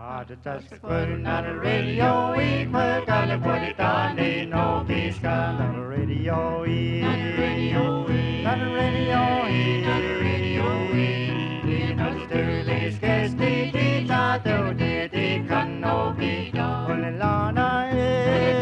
Just putting on the radio, we put on the body down, they know peace come on the radio, on the radio, on the radio, on the radio, you know the stories, cause they not do they can no be done. When the Lana is,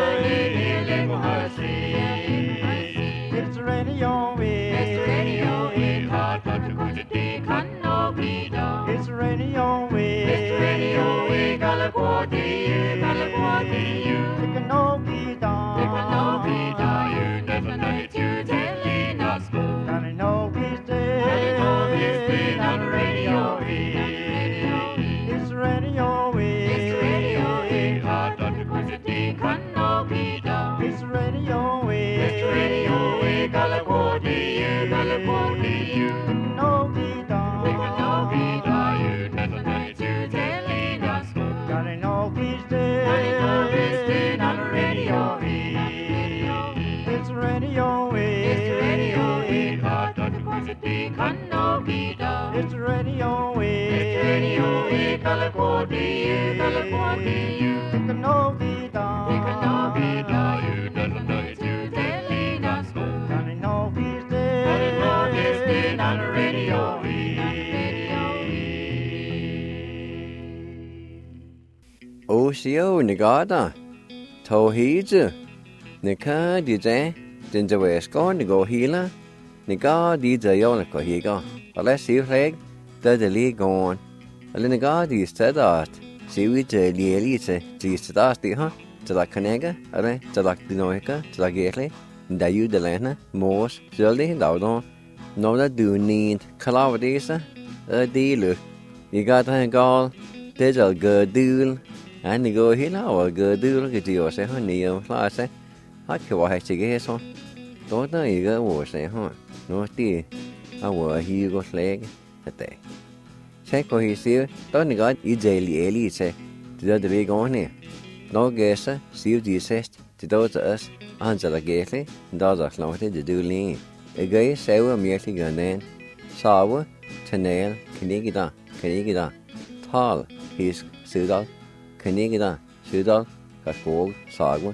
it's the radio, it's the radio, hard but the good they can no be done. It's the radio, it's the radio, California, California, it can no be done. It can no be done. You never know it, you telling us. Gonna know he's dead. Gonna know he's dead on the radio. It's the radio, it's the radio, hard but the good they can no be done. It's the radio, it's the radio, California, California, it can no be done. It can no be done. You never know it, you telling us. Gonna know he's dead. Gonna know he's dead on the radio. It's the radio, it's the radio, hard but the good they can no be done. It's the radio, it's the radio, California, California, it can no be done. It can no be done. You never know it, you telling us. Gonna know he's dead. Gonna know he's dead on the radio. Osio Nagada Tohija Nika DJ Dinja Wesko Nigo Hila Niga DJ Yonako Higa. Unless you flag, the league on. A Linagadi said that. See we the Lielite, Jesus Dasti, huh? To la Canega, Ale, to la Dinoica, to la Gately, Dayu de Lena, Morse, Jolly, Dowdon. No, that do need Calavadisa, a dealer. You got a gall, there's a good deal. And you go here now, a good deal, get you say, honey, I say, I can watch the gas on. Don't know you go, or say, huh? No, dear, I will hear go flag a day. Check what he see, don't you got you daily elite, say, to the big on here. No guesser, see if you says, to those us, Angela Gately, and those are floated to do lean. A gay sour merely gun then, sour, Tanel, Canigida, tall, his Sudal, Canigida, Sudal, Cascog, Sagwa.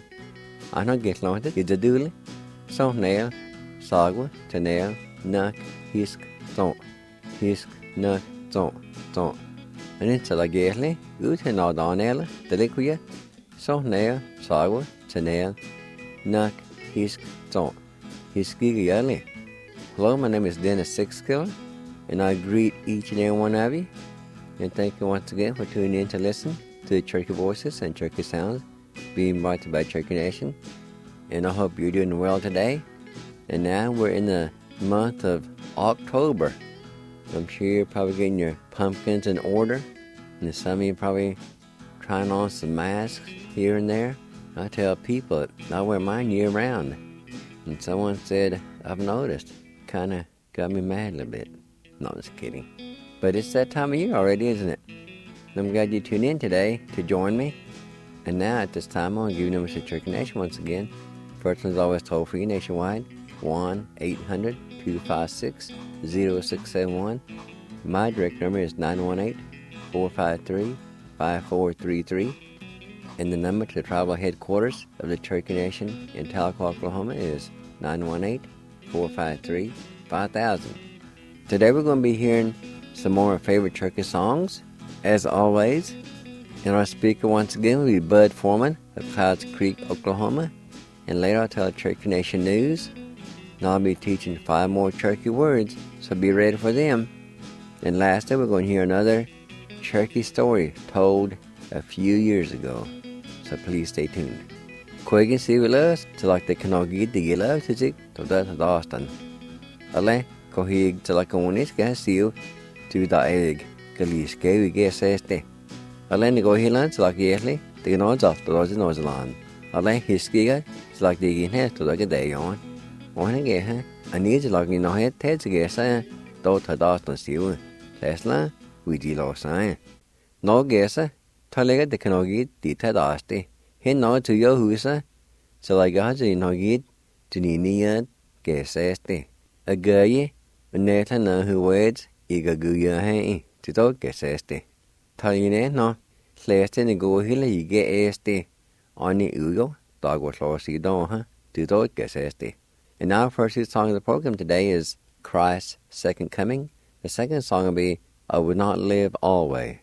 I don't get loaded, it's a dooley. So nail, Sagwa, Tanel, Nuck, Hisk, Don't, Hisk, Nuck, Don't. And it's a gately, good and all down ella, the liquid. So nail, Sagwa, Tanel, Nuck, Hisk, Don't, Hisk, Giggy. Hello, my name is Dennis Sixkiller, and I greet each and every one of you. And thank you once again for tuning in to listen to Cherokee Voices and Cherokee Sounds being brought to you by Cherokee Nation. And I hope you're doing well today. And now we're in the month of October. I'm sure you're probably getting your pumpkins in order. And some of you probably trying on some masks here and there. I tell people that I wear mine year round. And someone said, I've noticed. Kind of got me mad a little bit. No, I'm just kidding. But it's that time of year already, isn't it? I'm glad you tuned in today to join me. And now at this time, I'll give you numbers to Cherokee Nation once again. First one's always toll-free nationwide, 1-800-256-0671. My direct number is 918-453-5433. And the number to the tribal headquarters of the Cherokee Nation in Tahlequah, Oklahoma is 918-453-5000. Today we're going to be hearing some more favorite Cherokee songs, as always. And our speaker once again will be Bud Foreman of Clouds Creek, Oklahoma. And later I'll tell Cherokee Nation news. And I'll be teaching 5 more Cherokee words, so be ready for them. And lastly, we're going to hear another Cherokee story told a few years ago. So please stay tuned. Quiggy see with us to like the Kanogi the yellow to take to that Austin. Ale, Kohig to like on this gas seal to the egg. Galis gave guess este. Ale go hilan to like yearly, the nods off the Rosie Noseland. Ale his skiga to like the in to like a day on. One again, I need to like in our head to guess though to Austin seal. Tesla, we deal or sign. No guesser. Talega de Kanogi di Tadaste. He no to your husa. So I got in Nogid to Ninia Geseste. A guy, a neta no who words, Iga Guya Hay, to talk Geseste. Taline no, Leste ni go hila ige este oni uyo dog was lost ha to do este. And now first song of the program today is Christ's Second Coming. The second song will be I Would Not Live Always.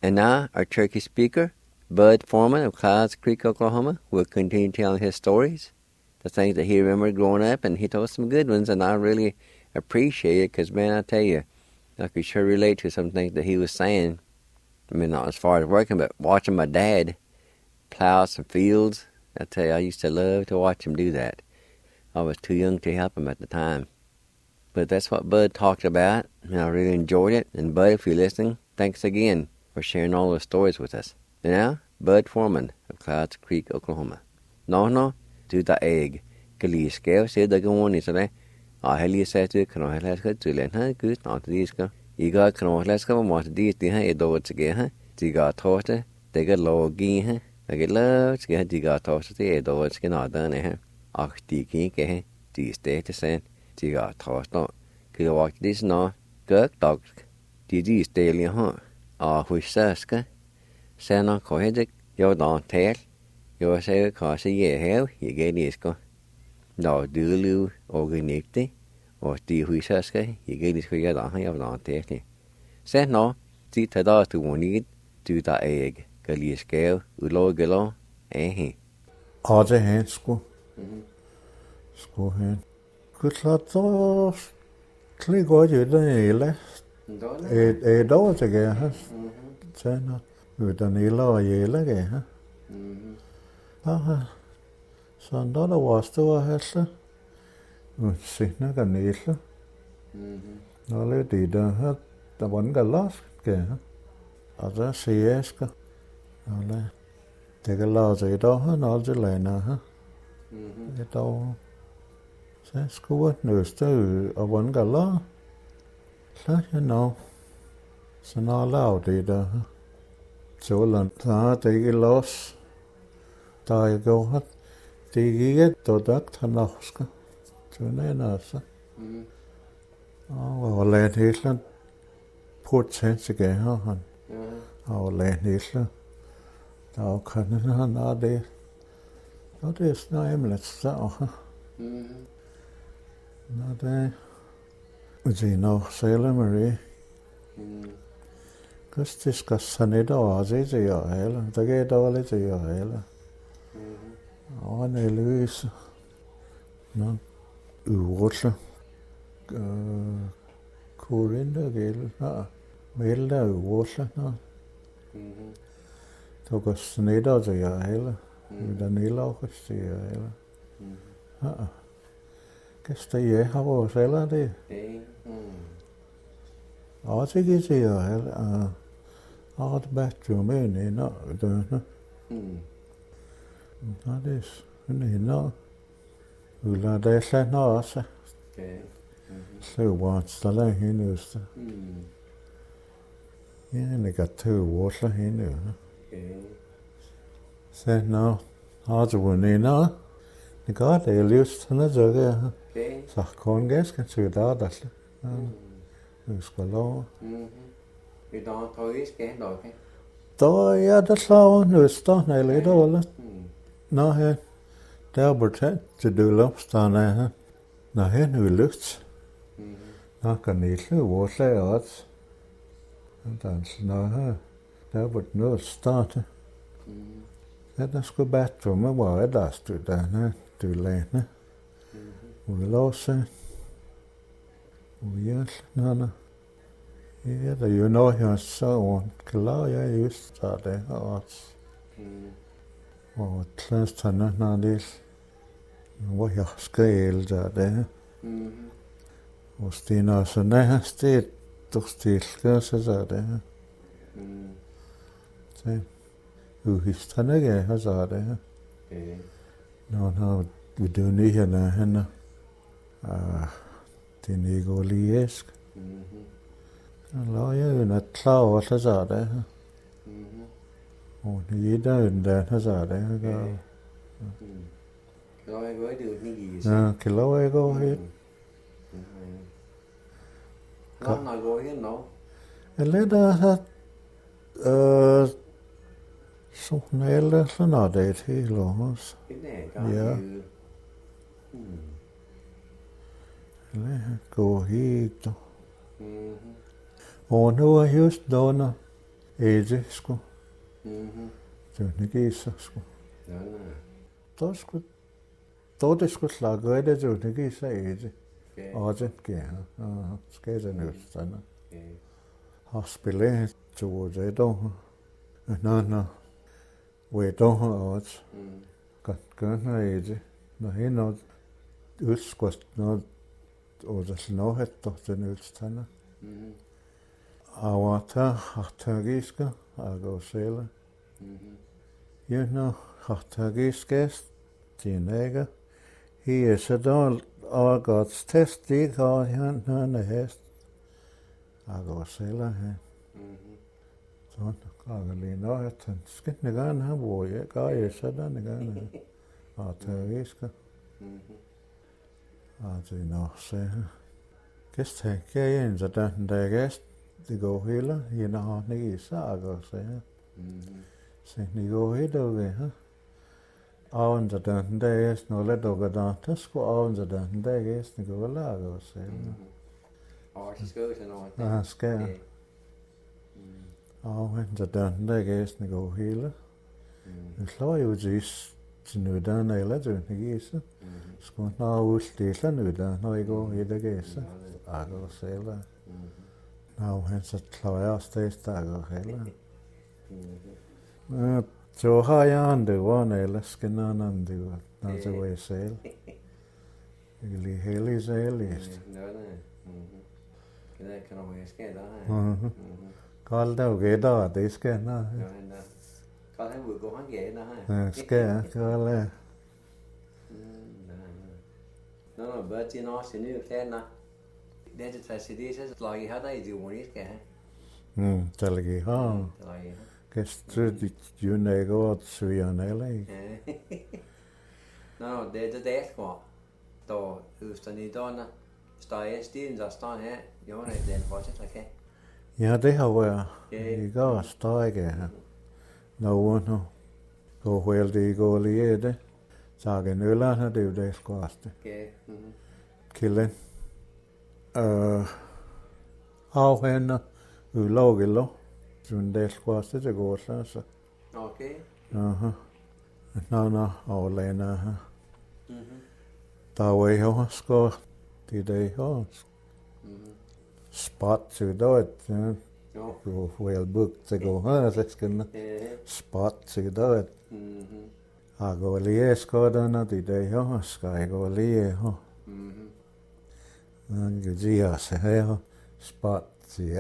And now our turkey speaker, Bud Foreman of Clouds Creek, Oklahoma, will continue telling his stories, the things that he remembered growing up, and he told some good ones, and I really appreciate it because, man, I tell you, I could sure relate to some things that he was saying. I mean, not as far as working, but watching my dad plow some fields. I tell you, I used to love to watch him do that. I was too young to help him at the time. But that's what Bud talked about, and I really enjoyed it. And Bud, if you're listening, thanks again for sharing all those stories with us. And now, Bud Foreman of Clouds Creek, Oklahoma. No, do the egg. Kali scale said the go on is a highly said to can I let her to let her good not this go. You got can I let go what these the hay do it again. You got taught it, they get low again. I get love to get you got taught it, they do it not done here. Ach, the king, the state is saying, you got taught not. Could walk this no, good dog. Did you stay in her? Which says, Sen on cohedic, your don't tell. Your say, cause ye hell, you get this go. No, do you organic, or do you says, you get this figure on your don't tell. Sen no, see to do to one need, do the egg, Gully scale, Ulo Gillo, eh? All the hands school. School hand. Good lot of click what you done, left. A door again, huh? Say not. With an elo, ye like it, huh? Son daughter was to a hessler. See, not a needler. No lady done her, the one got lost, huh? Other see asker. No, take a lot of it all, and all the lane, huh? It all. Say, school news too, a one got lost. So, you know, so not allowed either, huh? So lần ta take a loss. Ta go hat. Take it to that Tanoska. To Nenasa. Oh, well, land Hitler. Put sense again, huh? Our land Hitler. Thou couldn't not there. That is no emlets, huh? Not there. Was he no Sailor Marie? This got sunny doors, is your hell. The gate all is your hell. Oh, no, Louis. No, water. Corinda Gale. Melda, water, no. Took a sunny doors, your hell. With a nail of a hell. Guess the year, how was Ella there? I think it's your hell. All the bathroom in not doing that is no. Ula de se no se. So wants the lane he knows. Yeah, and they got 2 water he knew. Said no. All the one in no. The God they used to the jugger. So corn gas can see that. It's below. You don't toys can dog. Though, yeah, that's all news stuff. I laid all it. No, here. Delbert had to do lobster now. Now, here, who looks. Not can eat the water odds. And that's no, her. Delbert knows starter. Let's go back to my word. That's too down, too late. We lost it. Yes, no. Yeah, you know you're so on. Kalaya used to start there. Oh, at least I know this. What your scales are there. Och Stina så när sted doch stil så där. Så historia har så där. No, vi do ni här henne. Det nego liesk. La jag en klar så där. Och ni där den så där. Rồi với được như gì? Cái lối ấy có hết. Nó nói gọi hết nó. Eller det att så när så när det till oss. Ja. Eller gå hit då. Och nu är just då när Eje sku. Tyynigisa sku. No. Todisku slagöide tyynigisa eje. Okay. Ajen kia. Skete nyt sana. Okay. Haspile tuoje doha. Nana. We doha aaj. Katgana eje. No hino uskost no odas nohetto sen ylstana. Awata hahtagiska agosela. Juna hahtagiskest tinega. He is a doll God's test dig har han häst. Agosela he. Så kageli no het skitne gan ha boye ga yesada ne gan. Hahtagiska. No se. Gest tänker in så där gest det går hela hina har ni isaga se. Se ni går hela ha. Aun så där gest no le doga da sko aun så där gest ni går laga se. Så skal det nå. Skal. Aun så där gest ni går hela. Nu slår jo dis nu der eller du gisa. Sko na ustila nu der no igo hela gesa. Ago sela. Now hens a klawea steistago hela. Jo hayandu one skenaanandu nasa way sel. Ili heli selist. No. Det kan nog jag ska där. Kalda geda det ska na. Có thấy vừa cô hắn ghệ đó ha. Ska kala. Nó bớt chi nó xin được thế na. Det är det så det är så lag hade I ju måste ska. Talgi ha. Kestru dit ju nego svianele. No, det är det ska. Då utan I då na. Står stilen så står här. Jag har inte den fortsätta kan. Ja, det har jeg. I går står jeg her. Nå, gå vel det går lige det. Tage nøller har det jo det skåste. Killen. Afhænder. Ulogelo. Sådan det skåste det går så. Okay. Aha. Nå, aflænder her. Der var jo skå. Det der jo. Spot to do it. Go well booked to go her. Let's get spot to do it. I go lie skåderne de der jo. Skal jeg gå lie ho. Man kan sige os her. Spot siger.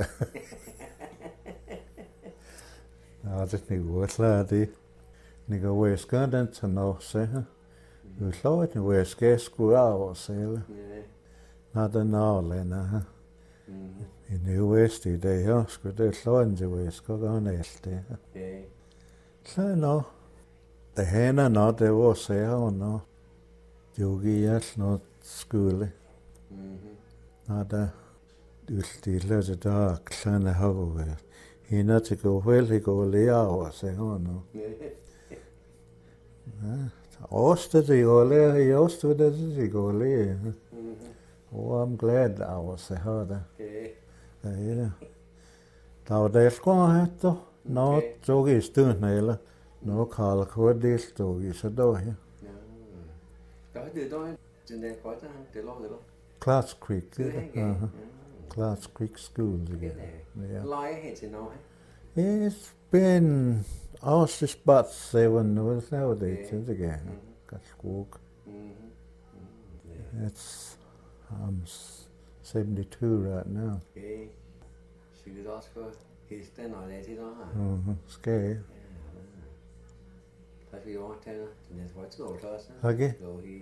Ja, det er ikke klart det. Ni går væsker den til nå se her. Du slår et væsker skulle af og sæle. Nå den aflænder her. I New West I dag her skulle det slå en til væsker gøre alt det her. Så nå. Det hænder nå det var sære nå. Det giver alt noget skole. Nå der udstiller det der klane havet. Hende til gå vel I går lære over sære nå. Ja, Årsted I går lære I Årsted det I går lære. Oh, I'm glad I was here. Det. Der var det skår her, nå tog I stund eller nå Karl Kordil tog I så dog her. Đó det đó trên đây có det lo det lo. Clarks Creek. Clarks Creek School again. Lie hết til nå. It's been also about 7 years nowadays again. Got school. It's I'm 72 right now. Okay. Så det også for hesten og det til der. Skal. Der vi over til den næste år så også. Okay. Gå I.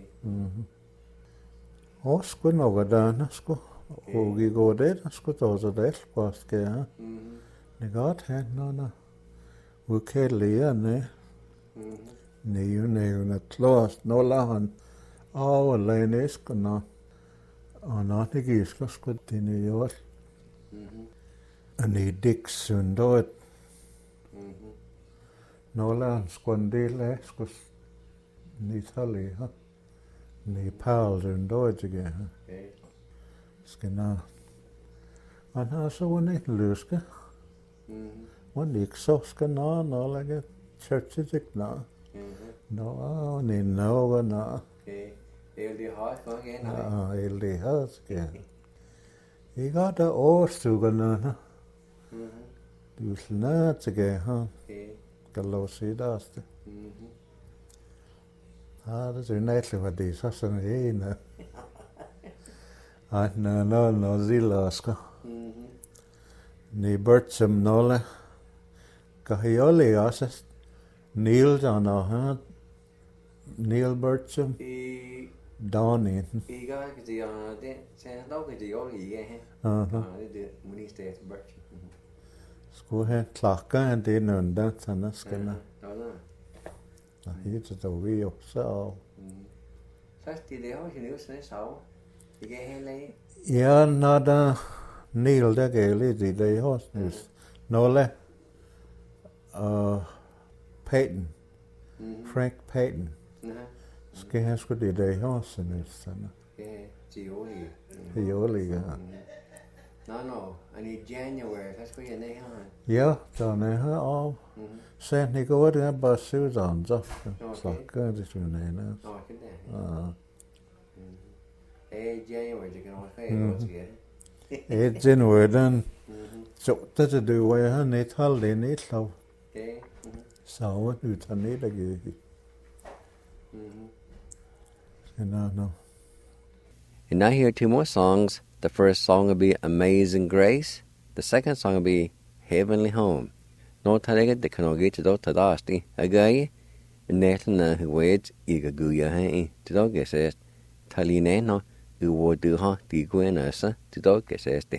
Og sku noget der, sku. Og vi går det, sku der så det skal jeg. Det godt han når vi kan lære ne. Nej, net klart, når la han overlegen skal nå. Og når det giver sku det New York. Ni Dixon då. Nåla skondela sku ni tali ha. Ni Paul då igen. Skal nå. Han har så en løske. One Ixoska no like a church no. No, ni no no. Eldig højt for igen. Eldig højt, ja. I got the årstuga no. Du snart til ha. Gallo sidaste. Det er nætlig hvad det så sådan en. At no zilaska. Ni Bertram nolle. Kahioli også. Neil John Neil Bertram. Donnie. I gør ikke det så dog ikke det jo lige her. Det minister Bertram. Skulle have klakker en det nødder sådan skal der. Helt så vi jo så. Først det er jo ikke noget sådan så. Det kan heller ikke. Ja, når der Neil der gav lidt i det også. Nolle. Peyton. Frank Peyton. Skal han sgu det der også sådan. Ja, Gioli. Gioli, ja. No, and in January, that's where you're there. Ja, der er her og sen I går der bare så så snakker det sådan noget. Nå, det der. January, det kan også være. January den. Så det du var her net halv net så. Så du tager net der gik. No. And now hear two more songs. The first song will be Amazing Grace. The second song will be Heavenly Home. No talega de kanogi to do tadasti. Again, Netlana who waits eager guya hay to dog assist. Talineno who would do ha the guenasa to dog assist.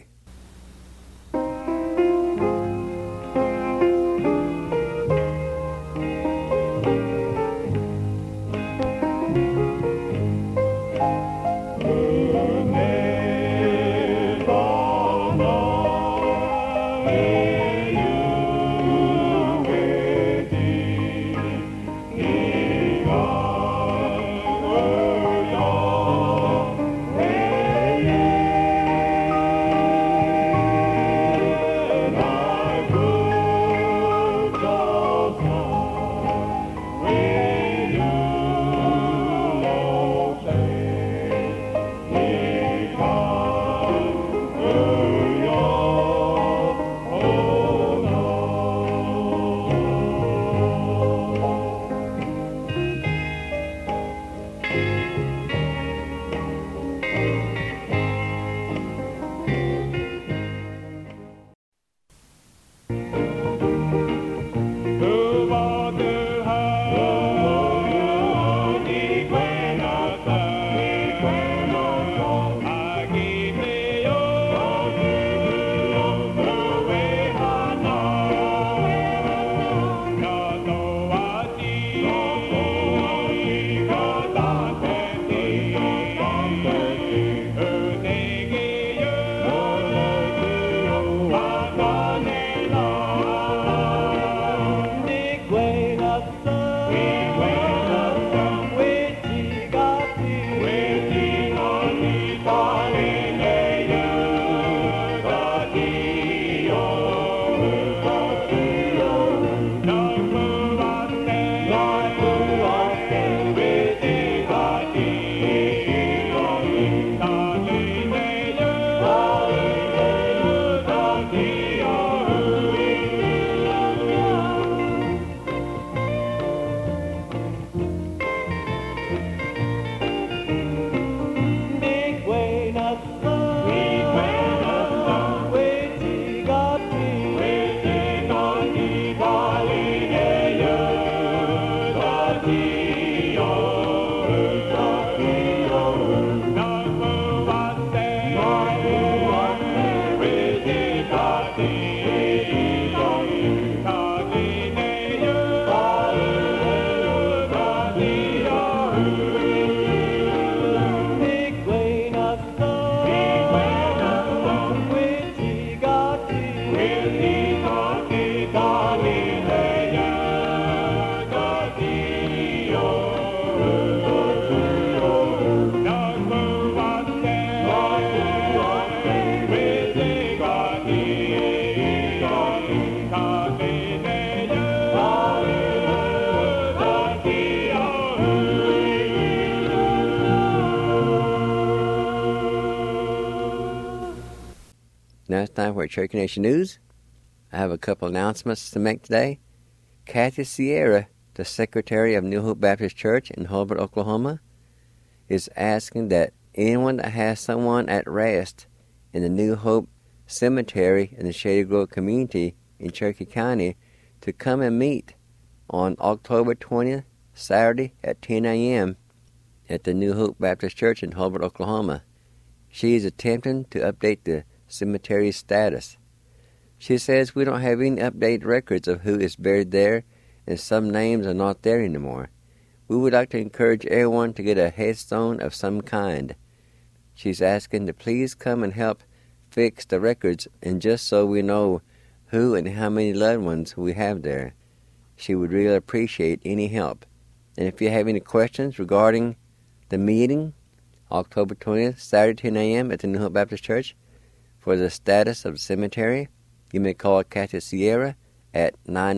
time for Cherokee Nation News. I have a couple announcements to make today. Kathy Sierra, the Secretary of New Hope Baptist Church in Hulbert, Oklahoma, is asking that anyone that has someone at rest in the New Hope Cemetery in the Shady Grove community in Cherokee County to come and meet on October 20th, Saturday at 10 a.m. at the New Hope Baptist Church in Hulbert, Oklahoma. She is attempting to update the cemetery's status. She says we don't have any updated records of who is buried there, and some names are not there anymore. We would like to encourage everyone to get a headstone of some kind. She's asking to please come and help fix the records, and just so we know who and how many loved ones we have there. She would really appreciate any help. And if you have any questions regarding the meeting, October 20th, Saturday, 10 a.m. at the New Hope Baptist Church, for the status of the cemetery, you may call Kathy Sierra at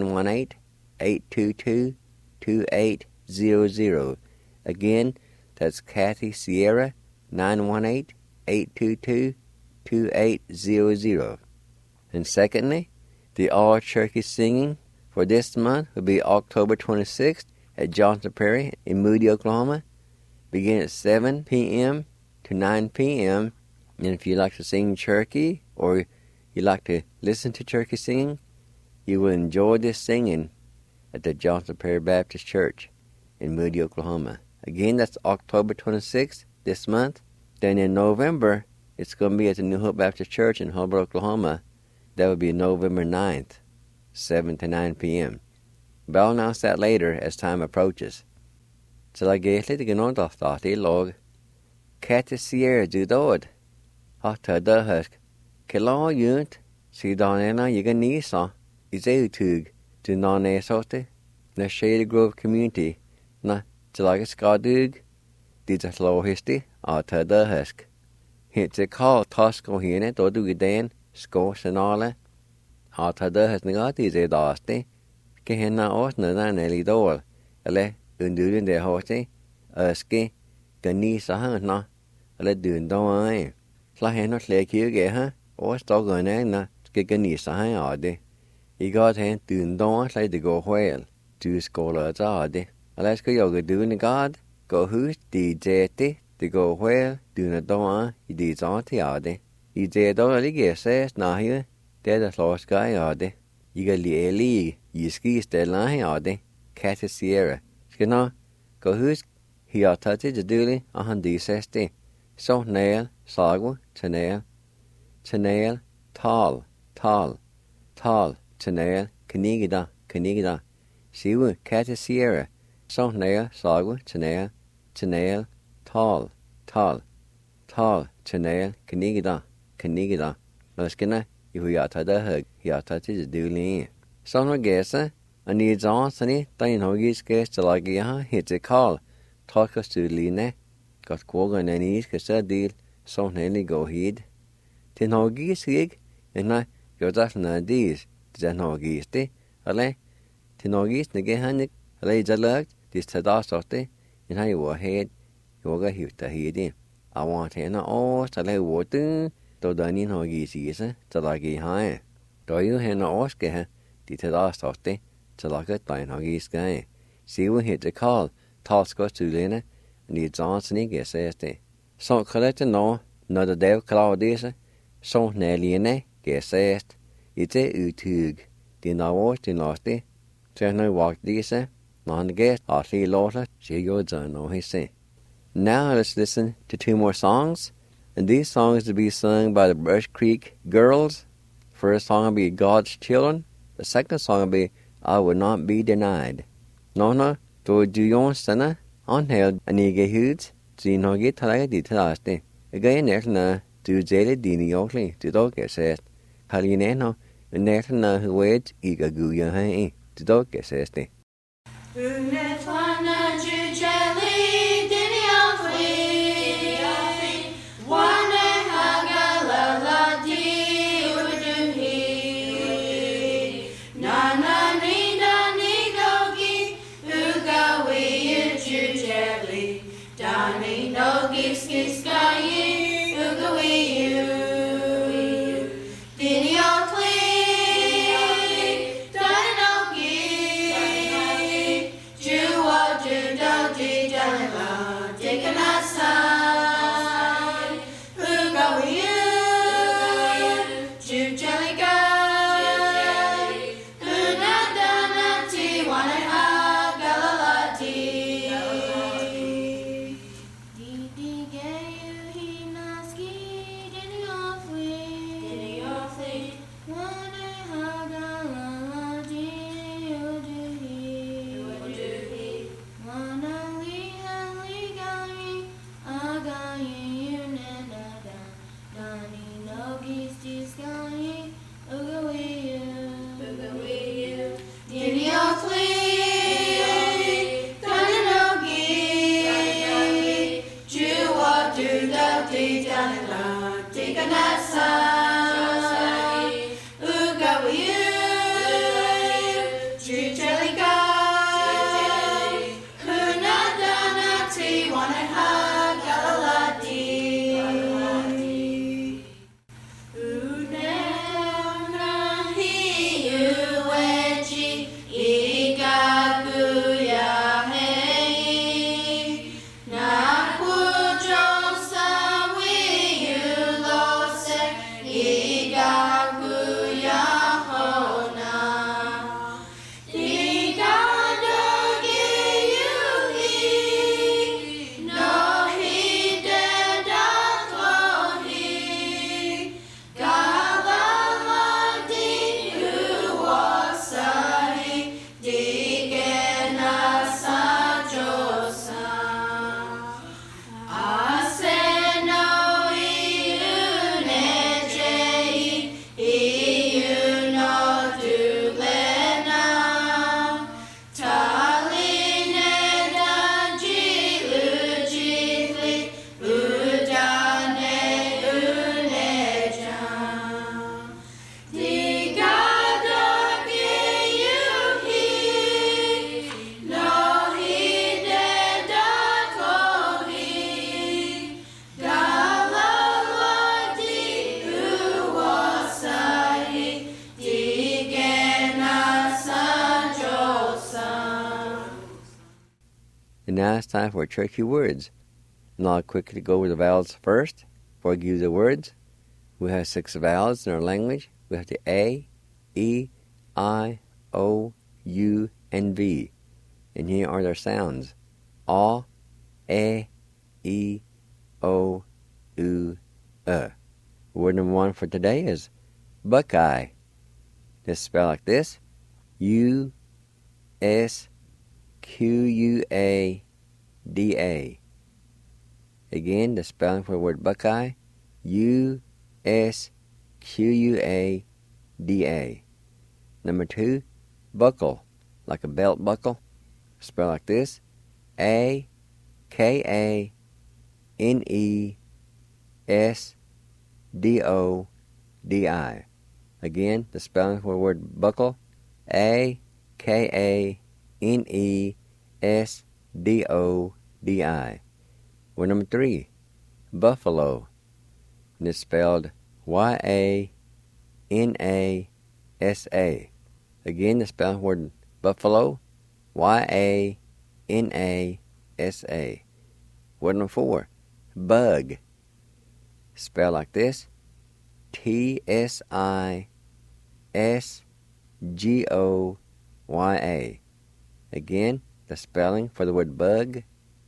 918-822-2800. Again, that's Kathy Sierra, 918-822-2800. And secondly, the All Cherokee Singing for this month will be October 26th at Johnson Prairie in Moody, Oklahoma, begin at 7 p.m. to 9 p.m. And if you like to sing Cherokee, or you like to listen to Cherokee singing, you will enjoy this singing at the Johnson Prairie Baptist Church in Moody, Oklahoma. Again, that's October 26th this month. Then in November, it's going to be at the New Hope Baptist Church in Hulbert, Oklahoma. That will be November 9th, 7 to 9 p.m. But I'll announce that later as time approaches. Så la gætlig det gennom doftat I log. Kathy Sierra du dod. Hatta da husk. Kela junt. Si danena yiga nisa. Izeutug. Du nane sote. Na Shady Grove community. Na tilaga skadug. Dita slow histi. Hatta da husk. Hit a call Tosco hine dodu gidan. Sko senale. Hatta da husk negati ze daste. Kehena osna na neli dol. Ele. Undurin de hote, ske, gani sahana, eller dun doai. Slahen not lek you ge ha, or stogan na, gani sahade. He got hand dun don like to go whale, to scholar zade. Alaska yoga doing the god, go who's the jete, to go whale, dun a doa, he did zantiade. He did all the guesses, nah here, dead a lost guy ade. You got the eli, you ski still ade, Kathy Sierra. Skina, go who's he are touched the duly a handy sesti. So nail, sagwa, tanail, tall, tanail, canigida. Siwu, Kathy Sierra. So nail, sagwa, tanail, tall, tanail, canigida. No skina, if we are tada hug, he are touched the duly. So no guessa. I need Johnson, Dane Hoggies guest to like ya, hit a call. Talk us to Line, got Quogan and East, a deal, so nearly go heed. Tin Hoggies gig, and I go definitely these, Zen Hoggies, ale, Tin Hoggies, Negahanik, ale Jalug, this Tadasote, and I were head, Yoga Huta head. I want Hannah all, Tale water, though Danin Hoggies is, to like ye high. Do you Hannah Oscar, the Tadasote? To like it by an hoggies guy. See when hit the call, Tosco to Lena, and the Johnson gets este. So collect no, not the devil Claudius, so Nelliene gets est. It's a utug. The no the nasty. Turn no walk this, non guest, hardly laughter, she goes on, no, he say. Now let's listen to two more songs, and these songs to be sung by the Brush Creek Girls. First song will be God's Children. The second song will be I Will Not Be Denied. Nona, do you sana on held anige hoods, see no get like it last day. Again, na do jelly dini oakley to dog get said. Halineno, and na who wait, eager guya hay, to dog get says. Skis, sky, you go away, you. And now it's time for Cherokee words. And I'll quickly go over the vowels first before I give you the words. We have 6 vowels in our language. We have the A, E, I, O, U, and V. And here are their sounds. A, E, O, U, Word number 1 for today is Buckeye. It's spelled like this. U-S-Q-U-A-D-A. Again, the spelling for the word Buckeye. U-S-Q-U-A-D-A. Number 2, buckle, like a belt buckle. Spelled like this. A-K-A-N-E-S-D-O-D-I. Again, the spelling for the word buckle. A-K-A-N-E-S-D-O-D-I. Word number 3, buffalo. And it's spelled Y-A-N-A-S-A. Again, the spelling word buffalo. Y-A-N-A-S-A. Word number 4, bug. Spelled like this. T-S-I-S-G-O-Y-A. Again, the spelling for the word bug.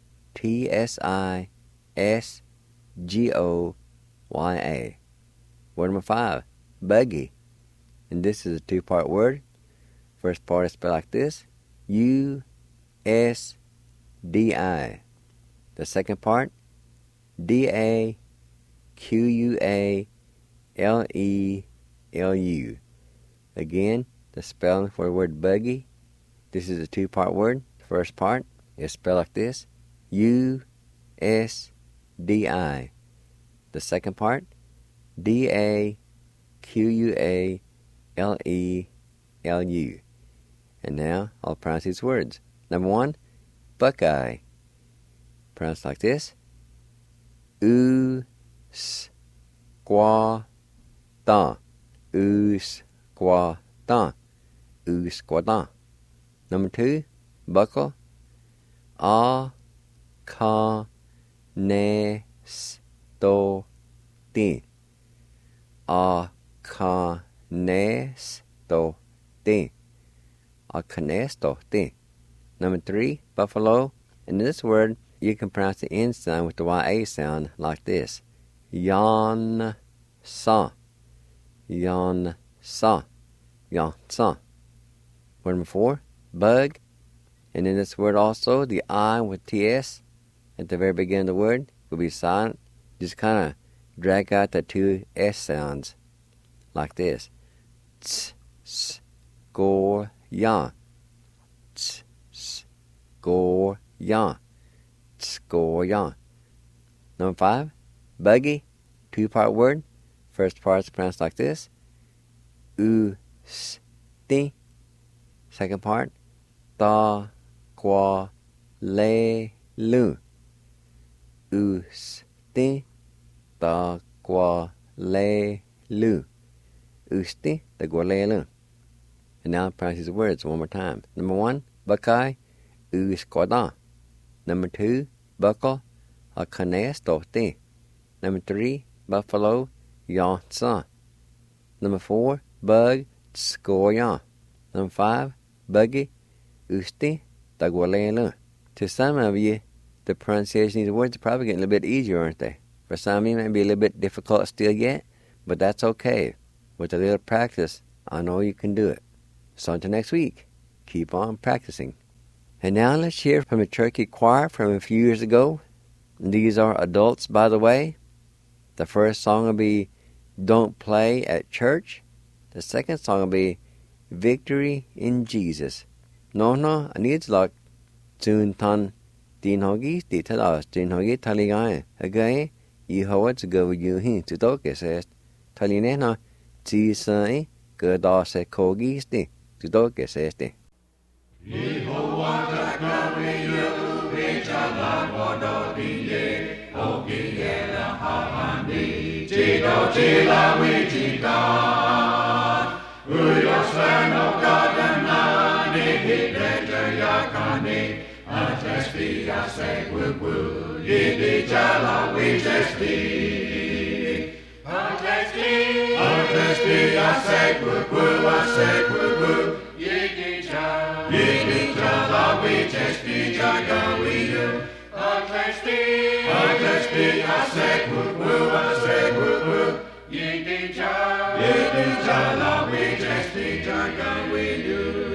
T-S-I-S-G-O-Y-A. Word number 5, buggy. And this is a 2-part word. First part is spelled like this. U-S-D-I. The second part, D-A-Q-U-A-L-E-L-U. Again, the spelling for the word buggy. This is a 2-part word. The first part is spelled like this. U-S-D-I. The second part, D-A-Q-U-A-L-E-L-U. And now I'll pronounce these words. Number 1, Buckeye. Pronounced like this. U-S-Q-U-A. U-S-Q-U-A. U-S-Q-U-A. Number 2, buckle. A-K-N-E-S-T-O-T. A-K-N-E-S-T-O-T. A-K-N-E-S-T-O-T. Number 3, buffalo. And in this word, you can pronounce the N sound with the Y-A sound like this. Yon-sa. Yon-sa. Yon-sa. Word number 4, bug. And in this word also, the I with T-S at the very beginning of the word will be silent. Just kind of drag out the 2 S sounds like this. Ts-s-go-yan. Ts-s-go-yan. Ts-go-yan. Number 5, buggy. 2-part word. First part is pronounced like this. U-s-ti. Second part, ta-qua-le-lu. U-s-ti. Ta-qua-le-lu. U-s-ti. Ta-qua-le-lu. And now I'll pronounce these words one more time. Number 1, Buckeye. U-s-qua-da. Number 2, buckle. A-ka-ne-s-to-ti. Number 3, buffalo. Yon-sa. Number 4, bug. Tsko-ya. Number 5, buggy. U-s-ti. Ta-qua-le-lu. To some of you, the pronunciation of these words are probably getting a little bit easier, aren't they? For some of you, it may be a little bit difficult still yet, but that's okay. With a little practice, I know you can do it. So until next week, keep on practicing. And now let's hear from a Cherokee choir from a few years ago. These are adults, by the way. The first song will be Don't Play at Church. The second song will be Victory in Jesus. No, needs luck. Soon tan tin hogi ti tadas tin hogi taligae. Again, you how to go you hin to doke says talinena ti sai gada se kogi sti to doke says ti. Atesti, I say woo woo, yidi jala we testi. Atesti, I say woo woo, yidi jala we testi jaga we you. Atesti, I say woo woo, yidi jala we testi jaga we you.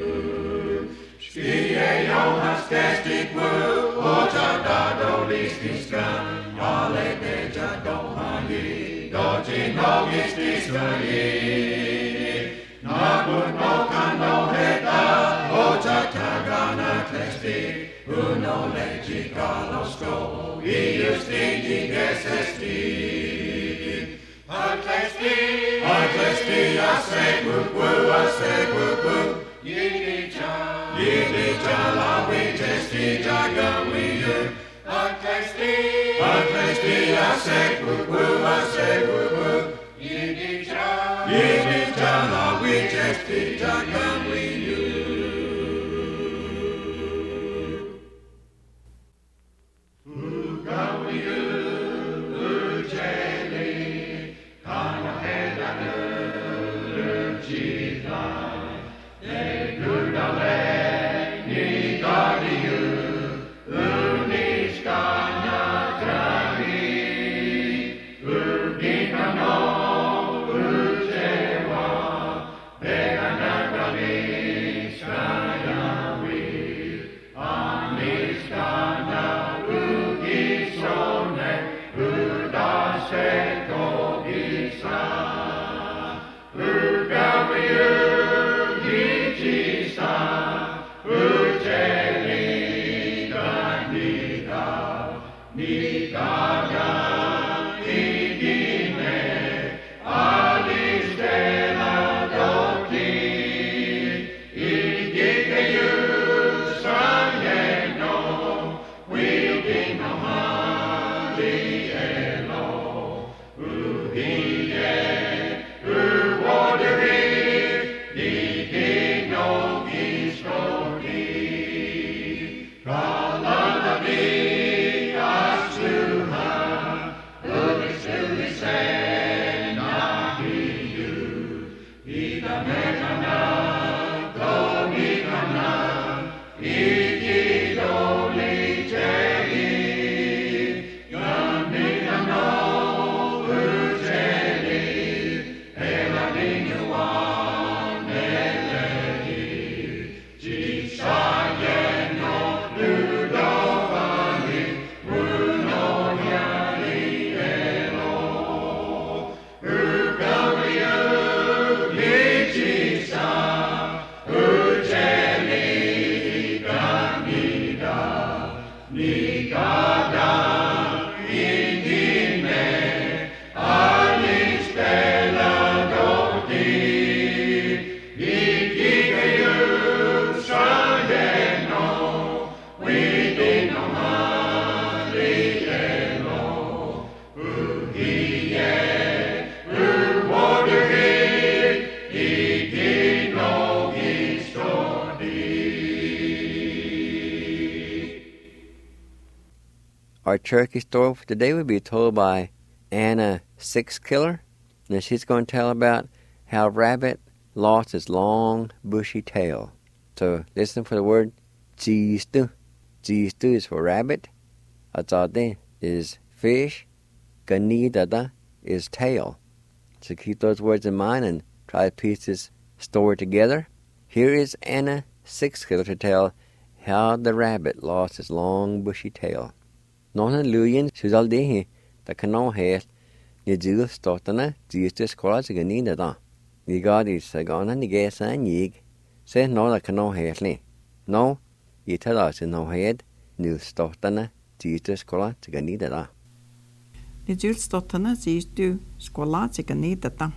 Skie Jonas testit woo, ocha da do listiska, ale deja do hani, doji no gistiska ye. Nagun no kano heta, ocha tagana testi, uno legi galosko, iusti gesesti. Atesti, I say woo, Yidi jala we testi jaga we you. Atesti, I say woo, yidi jala we testi jaga we you. Uga we you, ujeli, kana heda urjita. Our turkey story for today will be told by Anna Sixkiller. And she's going to tell about how a rabbit lost his long, bushy tail. So listen for the word jistu. Jistu is for rabbit. Azade is fish. Ganidada is tail. So keep those words in mind and try to piece this story together. Here is Anna Sixkiller to tell how the rabbit lost his long, bushy tail. Nona Luyan Suzaldehi, the canoe hair, the Jill Stotana, Jesus College Ganida. The God is a gone and the gas and yig. Say no the canoe hairly. No, you tell us in no head, Nil Stotana, Jesus College Ganida. The Jill Stotana sees to Squalati Ganida.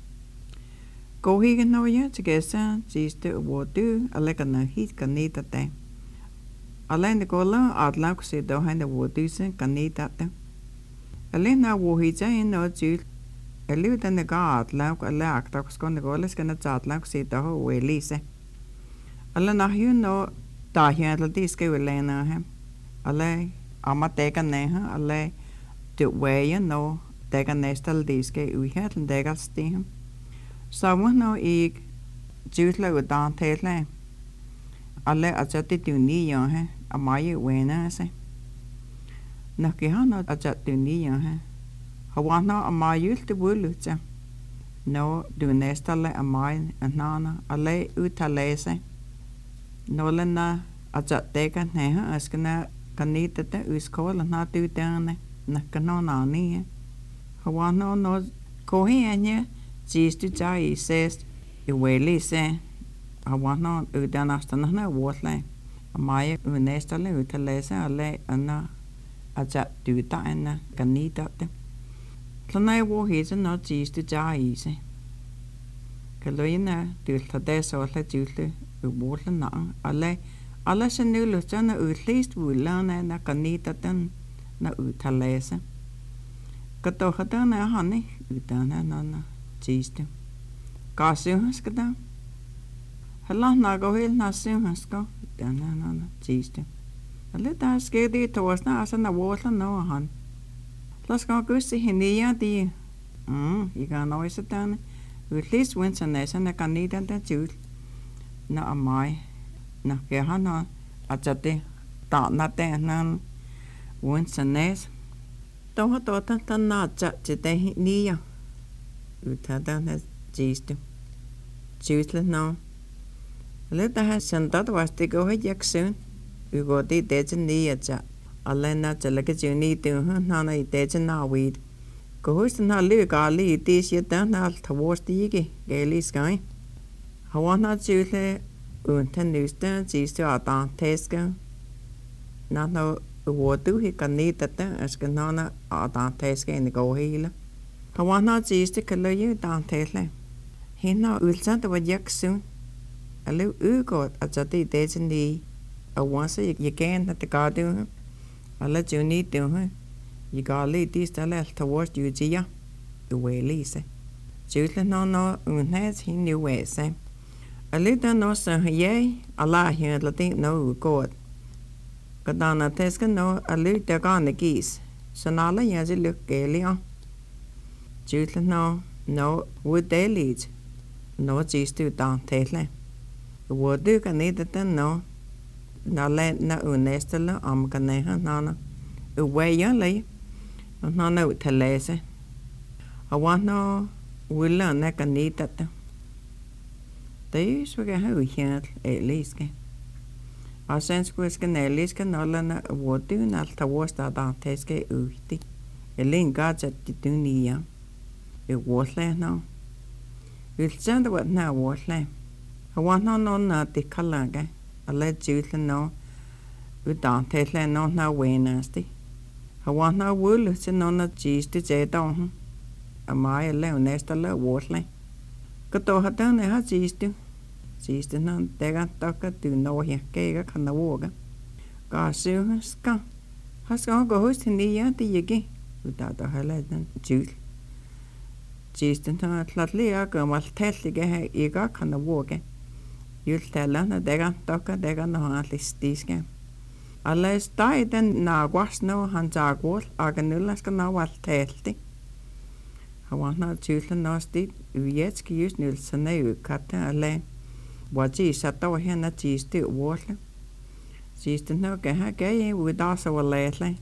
Go he can know you to get a sees to what do a legana heat Ganida day. Alleen de gola adlauk se dohan de wodusen kanidate. Alleen na wohija in no jul. Eliu den de ga adlauk alle aktakus kon de goles kan het adlauk se doho welise. Alleen na hu no Dahian la diske ulena he. Ale ama tega neha ale de way no tega nestal diske uhet en degal stim. Samu no I jutla udan tele. Ale ajati tuni yo he amai wena se. Nakihana ajat tuni yo he. Hawana amayul te bulucha. No du nestale amai nana ale utalese. No lena ajat tega neha askana kanita te uskola na tu tane na kanona ni. Hawana no kohi anya jistu jai ses iweli se. Hawana udanastana na wotle. Amaya unestale utalese ale ana ajat tu tane kanita te. Tlana wo hisa no jistu jai se. Kaloina dulta desola julte uwola na ale alla sen nulucha na utlist wulana na kanita ten na utalese. Katohata na hani utana na jistu. Kasuhas kada. Hala na gohil na suhas ko utana na jistu. Ale ta skedi toasna asa na wola no han. Las go gusti hinia di. Iga noise dan. Utlist winsa nesa na kanita ten jul. Na amai. Na kehana ajate ta na te nan winsa nes. Toha tota ta na jate niya. Utada na jistu. Jutla no. Leta ha sentado wasti go jak soon. Ugoti deja niya ja. Alena jalaka juni tu nana deja na weed. Gohust na luga li dis yata na towards the gaily sky. Hawana jule unten nusta jistu atan teska. Nano wodu he kanita askanana atan teska in the gohila. Hawana jistu kaloyu dan tesle. Hina ulsanta wa jak soon. A little ugot at the deja ni. A once you can at the garden. I'll let you need to her. You got lead this the left towards you, Gia. The way Lisa. Jutla no, unheads he knew where say. A little no, sir, yea, Allah here, letting no God. Gadana Teska no, a little gone the geese. So Nala yazi look gaily on. Jutla no, would they lead? No, geese do down tately. The wood do can need it no. Na let na unestala ganeha nana. Away youngly. Nana utalese. I want no will learn that can need that. They use we get how here at least. Our sense was can at least can all learn a word do not towards that teske uti. A link guards at the dunia. It was there now. We'll send what now was there. I want no not the color. I let you know we don't tell no now way nasty. I want no wool to know not cheese to say down. Am I a little nest a little waterly? Kato had done a cheese to. Cheese to none, they got talker to know here, cake on the water. Got soon, scum. Has gone go host in the yard the yagi without a highlight juice. Cheese to know flatly I go must tell the gay eager on the water. You'll tell her they got talker, they got no at least this game. Unless died and now was no hands are what I can now what telty. I want not choose nasty, yet use Nilsson cut a lane. What she sat over here not cheese to water. She's to know gay with also a lately.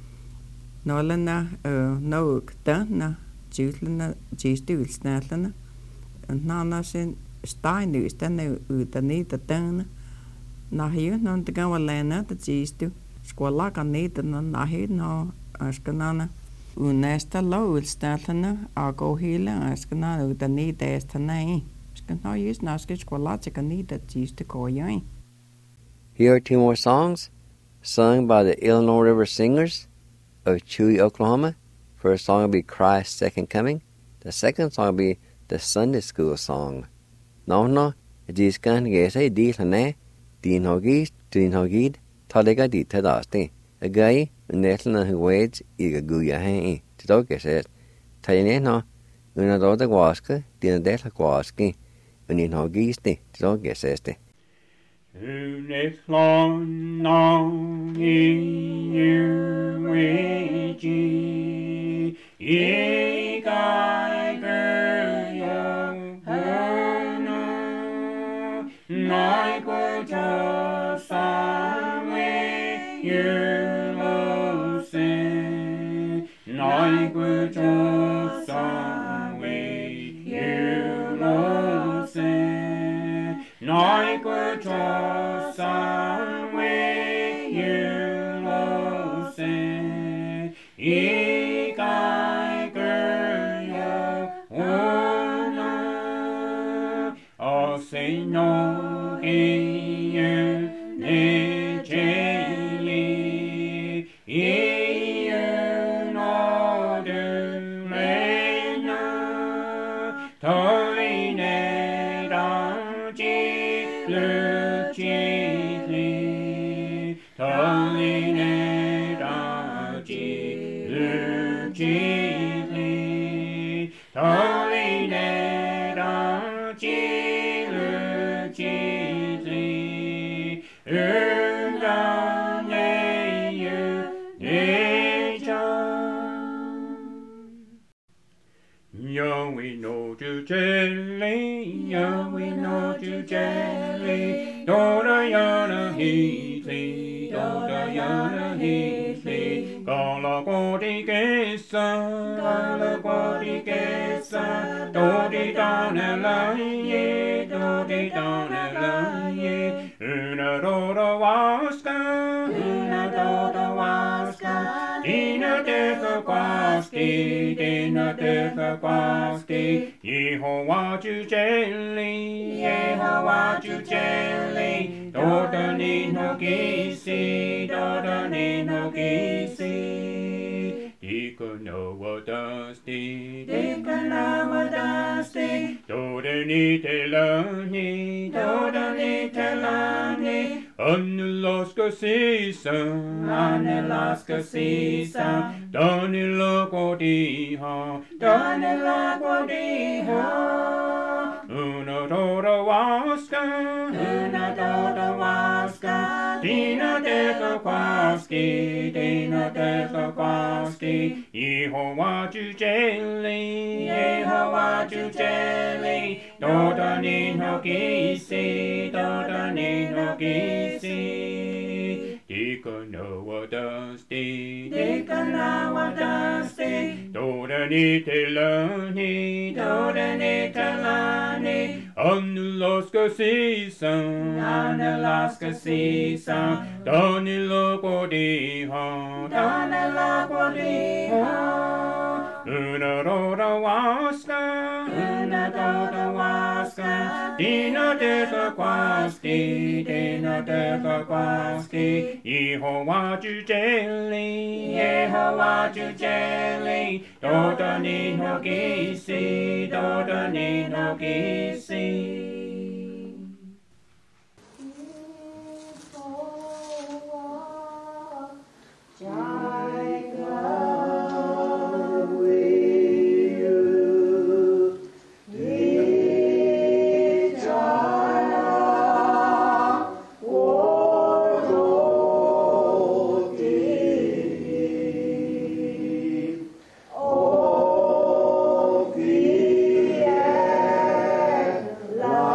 Nolana, no, done, choosing cheese to snatlana, and nana sin. Stein nu stanna utan niitä tänne. Nahi non te gawa lena te jistu. Skola kan niitä nahi no askanana. Unesta loul statana ago hila askanana utan niitä esta nei. Skana use naske skola te kan niitä jistu koyai. Here are two more songs sung by the Illinois River Singers of Chewy, Oklahoma. First song will be Christ's Second Coming. The second song will be the Sunday School song. No, jiskan gesa di lane, din hogid, talega di tadasti. A guy, netlana who wades, iga guya hay, tidogeset. Tayane una doda guasca, din a detla guasci, unin hogisti, tidogeseste. Unethlon nong iuiji ikai geryo hana nai kujo samwe yulose nai kujo samwe yulose nai kujo samwe yulose ikai geryo hana ose no iye ne jeli iye no de lena toine ranji le jeli toine ranji le jeli toine ranji le jeli we know to jelly, we know to jelly, Dora yana heatley, Dora yana heatley, Gala godi gesa, Dodi dana laye, Dodi dana laye, Una dora waska, Dina deka kwaski, Dina deka kwaski, Yehovah ju jelly, Yehovah ju jelly, Doda ni no gisi, Doda ni no gisi. Dika noa dusty, Dika noa dusty, Doda ni telani, Doda ni telani, Anelaska sisa, Anelaska sisa, Danila godiha, Danila godiha, Una doda waska, Una doda waska, Dina deka kwaski, Dina deka kwaski, Yehovah ju jelly, Yehovah ju jelly, Doda ni no gisi, Doda ni no gisi. Dika noa dusty, Dika noa dusty, Doda ni telani, Doda ni telani, Anelaska sisa, Anelaska sisa, Danila godiha, Danila godiha, Una doda waska, Una doda waska, Dina deka kwaski, Dina deka kwaski, Yehovah ju jelly, Yehovah ju jelly, Doda ni no gisi, Doda ni no gisi. La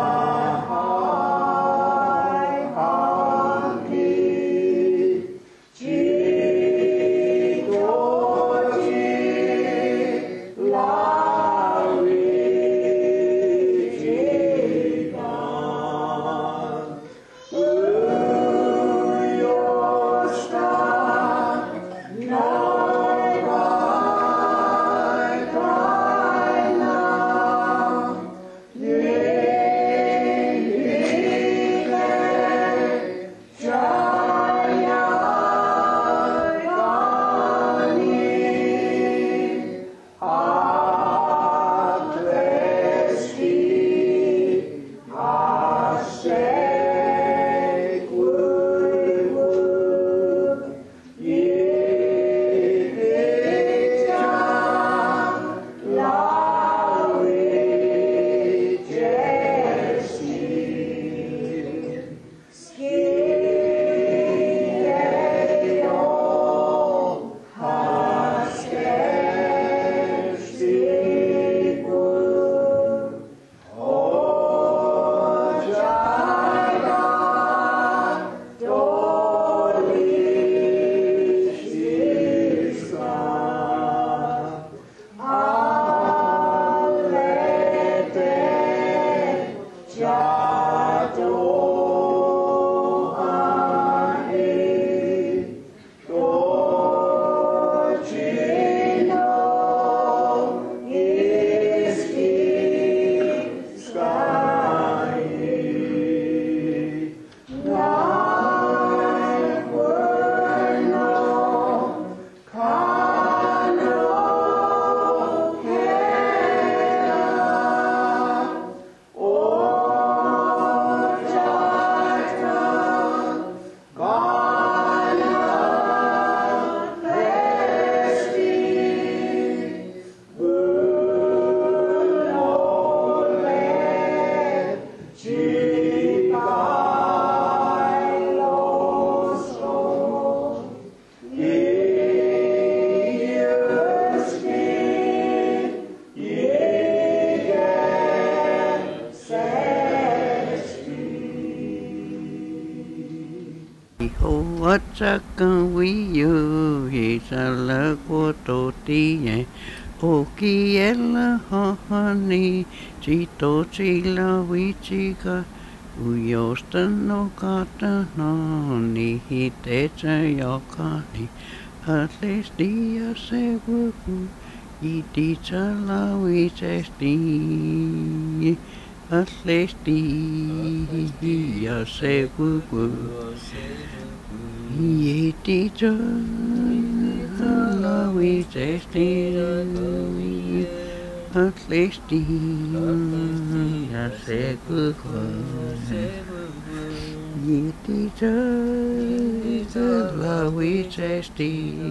Chaka wiyu hisala kototi okiela hahani chito chila wichika uyosta no kata nani hitecha yokani atles dia seguku iticha la wichesti atles dia seguku iticha la wichesti atles dia seguku iticha la wichesti.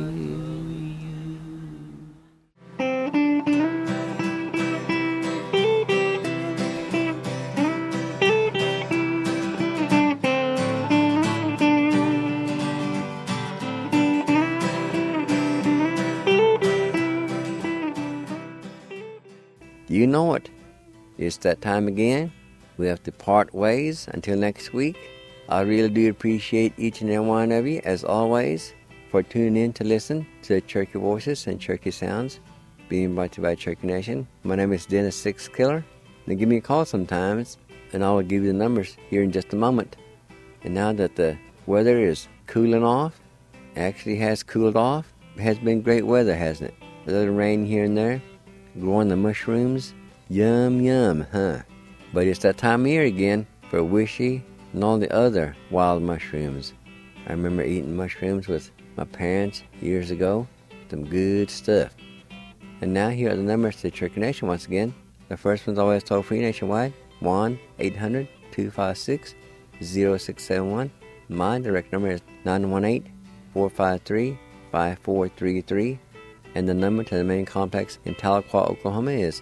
You know it. It's that time again. We have to part ways until next week. I really do appreciate each and every one of you, as always, for tuning in to listen to the Cherokee Voices and Cherokee Sounds being brought to you by Cherokee Nation. My name is Dennis Six Killer. Now give me a call sometimes, and I will give you the numbers here in just a moment. And now that the weather is cooling off, actually has cooled off, it has been great weather, hasn't it? A little rain here and there, growing the mushrooms. Yum, yum, huh? But it's that time of year again for wishy and all the other wild mushrooms. I remember eating mushrooms with my parents years ago. Some good stuff. And now here are the numbers to the Cherokee Nation once again. The first one's always toll-free nationwide, 1-800-256-0671. My direct number is 918-453-5433. And the number to the main complex in Tahlequah, Oklahoma is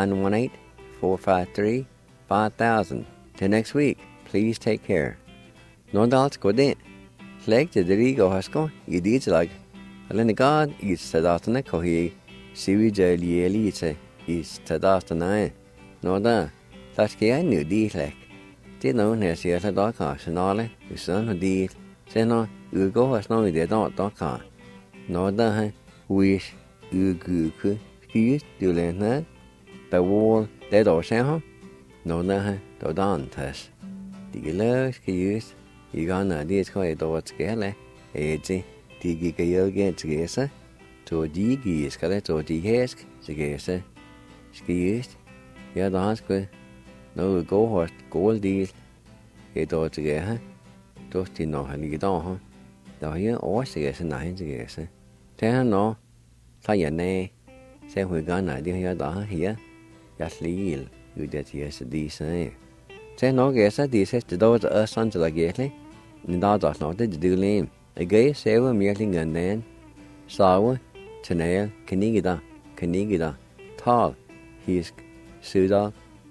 918-453-5000. Till next week, please take care. No doubts go din. Sleg to the Rigo Hasko, you did like. Alena God, it's Tadatana Kohi, Sivija Lielite, is Tadatana. No da, that's key I knew deed like. Did no nurse yet a dog car, Sonale, your son who did. Say no, you go as no, they don't dog car. No da, wish. Uguku, skis, du lena, the wall, dead or sham, no na, do dantas. The love skis, you gonna this quite do what's gale, edgy, Tigi Gayoga together, to Digi scarlet or Dihesk, together, skis, ya dance, no go horse, gold deal, it all together, toasty no, and you don't, though you all together, nine together. Tell no. Thay giờ này, xem hồi gắn lại đi ở đó here, just leave, you did yes đi say. Xem nó ghé sát đi sẽ từ đâu ra sân cho là ghé lấy, nên đó đó nó tới từ lên, cái ghé sẽ với miếng lên gần nén, sao, cho nên cái gì đó, tall, hisk, sữa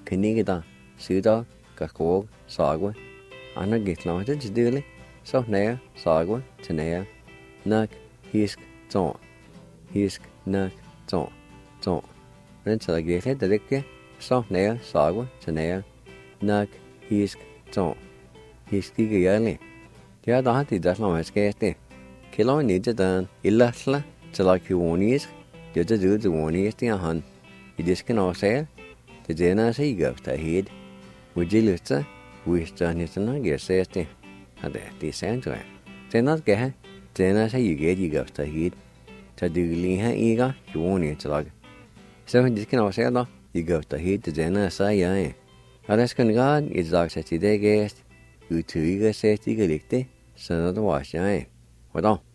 đó, cả cố, sao quá, anh nó ghé nó tới từ lên, sao này, sao quá, cho nên, nấc, hisk, chọn. Hisk, nấc, chọn. Nên sẽ là ghé hết từ đấy, sao nè, sao quá, cho nè, nấc, hisk, chọn. Hisk cái ghé này. Thì ở đó thì đã làm hết cái đấy. Khi lo ní cho tận, illah là, cho là khi uống hisk, cho giữ uống hisk thì hẳn. Thì this cái nào sẽ, thì thế nào sẽ gặp ta hết. Vì chỉ lựa chọn, vì cho nên nó ghé sẽ thì, thì sáng rồi. Thế nó ghé, thế nào sẽ gặp ta hết. So do liha iga, you won't need to log. So this can also say, you go to hit the Zena say, Alas can God is like such a day guest, you two eager says eager licked, so not wash, what on?